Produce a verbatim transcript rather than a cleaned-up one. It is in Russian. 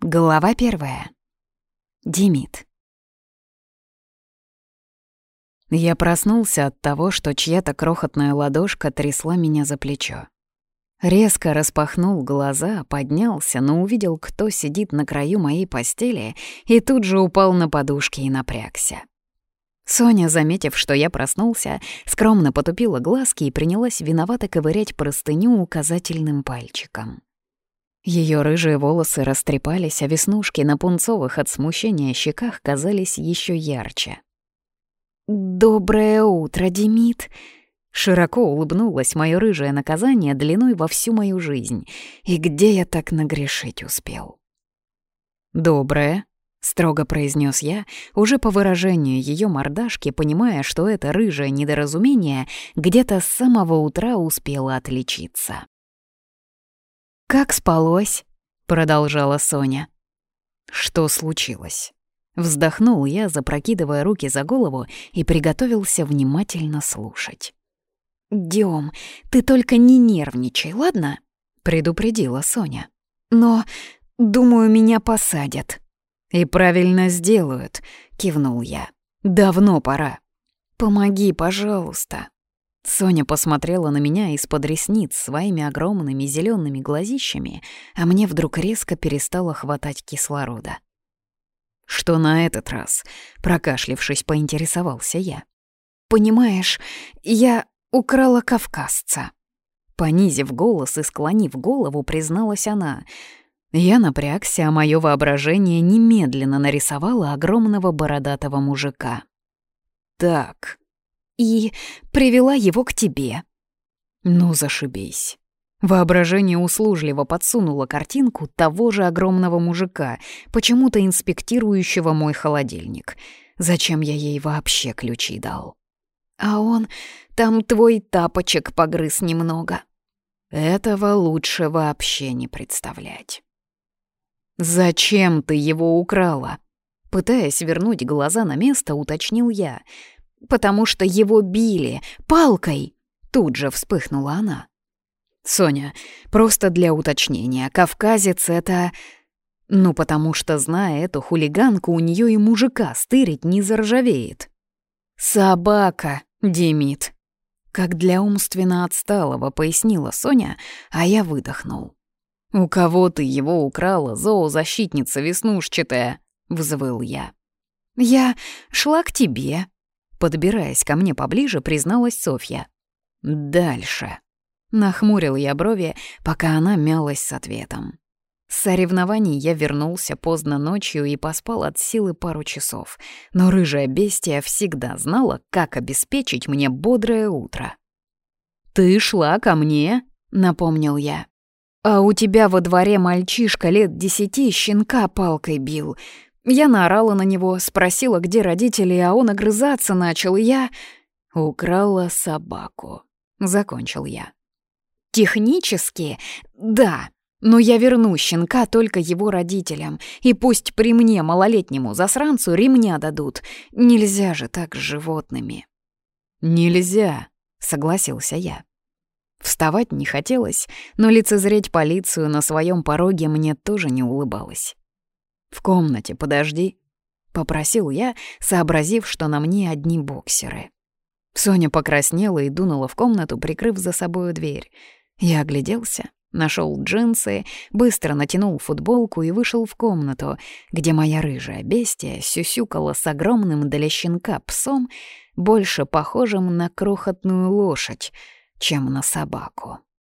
Глава первая. Демид. Я проснулся от того, что чья-то крохотная ладошка трясла меня за плечо. Резко распахнул глаза, поднялся, но увидел, кто сидит на краю моей постели, и тут же упал на подушки и напрягся. Соня, заметив, что я проснулся, скромно потупила глазки и принялась виновато ковырять простыню указательным пальчиком. Ее рыжие волосы растрепались, а веснушки на пунцовых от смущения щеках казались еще ярче. «Доброе утро, Демид!» Широко улыбнулось мое рыжее наказание длиной во всю мою жизнь. И где я так нагрешить успел? «Доброе», — строго произнес я, уже по выражению ее мордашки, понимая, что это рыжее недоразумение где-то с самого утра успело отличиться. «Как спалось?» — продолжала Соня. «Что случилось?» Вздохнул я, запрокидывая руки за голову, и приготовился внимательно слушать. «Дём, ты только не нервничай, ладно?» — предупредила Соня. «Но, думаю, меня посадят». «И правильно сделают», — кивнул я. «Давно пора». «Помоги, пожалуйста». Соня посмотрела на меня из-под ресниц своими огромными зелеными глазищами, а мне вдруг резко перестало хватать кислорода. «Что на этот раз?» — прокашлившись, поинтересовался я. «Понимаешь, я украла кавказца». Понизив голос и склонив голову, призналась она. Я напрягся, а моё воображение немедленно нарисовало огромного бородатого мужика. «Так...» «И привела его к тебе». «Ну, зашибись». Воображение услужливо подсунуло картинку того же огромного мужика, почему-то инспектирующего мой холодильник. Зачем я ей вообще ключи дал? «А он там твой тапочек погрыз немного». Этого лучше вообще не представлять. «Зачем ты его украла?» Пытаясь вернуть глаза на место, уточнил я. «Потому что его били палкой!» Тут же вспыхнула она. «Соня, просто для уточнения, кавказец — это...» «Ну, потому что, зная эту хулиганку, у нее и мужика стырить не заржавеет». «Собака, Демид!» Как для умственно отсталого, пояснила Соня, а я выдохнул. «У кого ты его украла, зоозащитница веснушчатая?» — взвыл я. «Я шла к тебе», — подбираясь ко мне поближе, призналась Софья. «Дальше». Нахмурил я брови, пока она мялась с ответом. С соревнований я вернулся поздно ночью и поспал от силы пару часов, но рыжая бестия всегда знала, как обеспечить мне бодрое утро. «Ты шла ко мне?» — напомнил я. «А у тебя во дворе мальчишка лет десяти щенка палкой бил. Я наорала на него, спросила, где родители, а он огрызаться начал, и я...» «Украла собаку», — закончил я. «Технически, да, но я верну щенка только его родителям, и пусть при мне, малолетнему засранцу, ремня дадут. Нельзя же так с животными». «Нельзя», — согласился я. Вставать не хотелось, но лицезреть полицию на своем пороге мне тоже не улыбалось. «В комнате подожди», — попросил я, сообразив, что на мне одни боксеры. Соня покраснела и дунула в комнату, прикрыв за собою дверь. Я огляделся, нашел джинсы, быстро натянул футболку и вышел в комнату, где моя рыжая бестия сюсюкала с огромным для щенка псом, больше похожим на крохотную лошадь, чем на собаку.